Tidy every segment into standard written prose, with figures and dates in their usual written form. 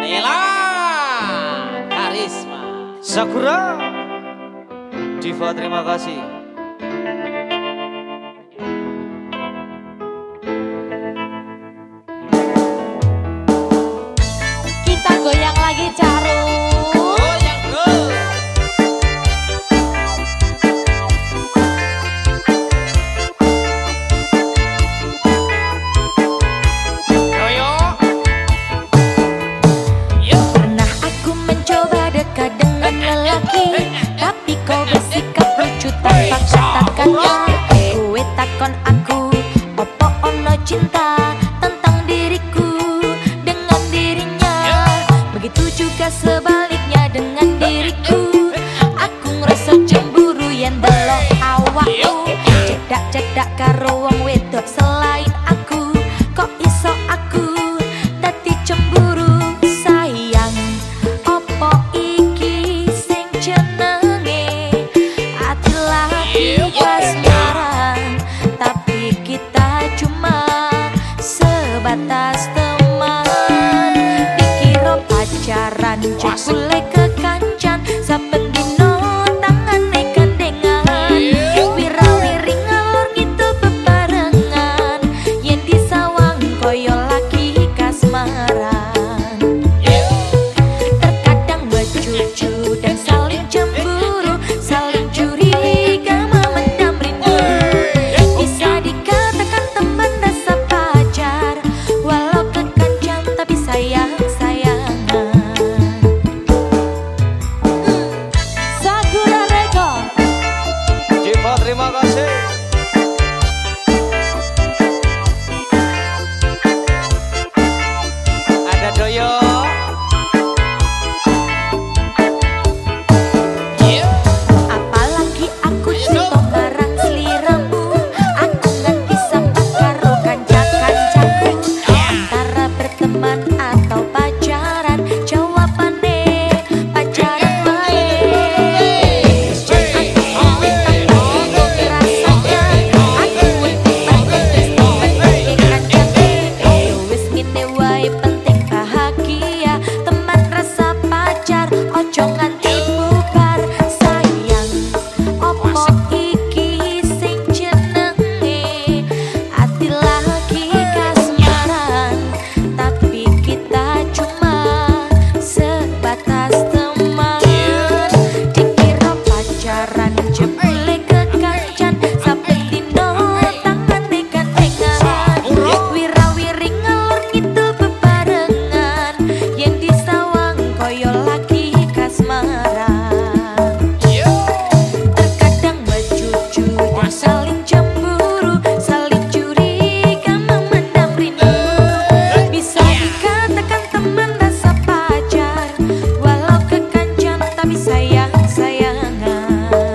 Nela Karisma Sakura Diva, terima kasih. Kita goyang lagi Caru. Goyang bro. Pernah aku mencoba dekat dengan lelaki, tapi kau bersikap lucu tanpa kata-kata. Kue takon aku, opo ono cinta tentang diriku dengan dirinya. Begitu juga sebaliknya dengan diriku. Aku ngerasa cemburu yang delok awakku. Cedak-cedak karo wong wedok selain aku. Kok iso aku dadi cemburu sayang? Opo iki sing jenenge ati lagi kasmaran, tapi kita cuma sebatas teman. Dikira pacaran jebule kekancan, saben dino tangane gandengan. Wira-wiri ngalor ngidul bebarengan, yen disawang koyo lagi kasmaran. Terkadang becucu dan saling cemburu, saling curiga memendam rindu. Bisa dikatakan teman rasa pacar, walau kekancan tapi sayang-sayangan. Sakura Record. Diva, terima kasih. Ada Doyo. Apalagi aku cinta marang sliramu, aku nganti sampai karo kanca-kancaku. Antara berteman atau pacaran, jawabane pacaran wae. Aku penting kancane, wis ngene wae penting bahagia. Teman rasa pacar, ojo nganti bubar. Sayang, opo iki sing jenenge ati lagi kasmaran, tapi kita cuma sebatas teman. Dikira pacaran jebule kekancan, saben dino tangane gandengan. Wira-wiri ngalor ngidul bebarengan, yen disawang koyo lagi kasmaran. Terkadang becucu dan saling cemburu, saling curiga memendam rindu. Bisa dikatakan teman rasa pacar, walau kekancan tapi sayang-sayangan.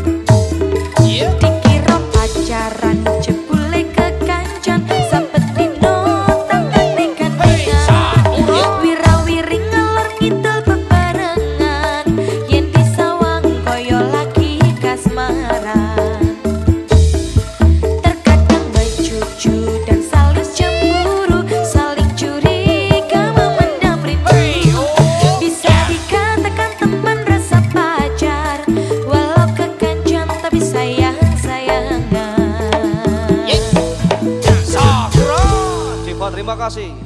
Dikira pacaran jebule kekancan, saben dino tangane gandengan. Wira-wiri ngalor ngidul bebarengan, yen disawang koyo lagi kasmaran. Terkadang becucu dan saling cemburu, saling curiga memendam rindu. Bisa dikatakan teman rasa pacar, walau kekancan tapi sayang-sayangan. Sakura Diva, terima kasih.